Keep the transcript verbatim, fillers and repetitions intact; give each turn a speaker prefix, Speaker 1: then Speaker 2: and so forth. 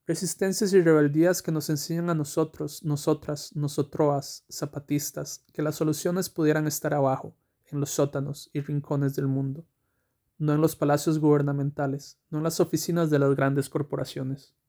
Speaker 1: Resistencias y rebeldías que nos enseñan a nosotros, nosotras, nosotroas, zapatistas, que las soluciones pudieran estar abajo, en los sótanos y rincones del mundo, no en los palacios gubernamentales, no en las oficinas de las grandes corporaciones.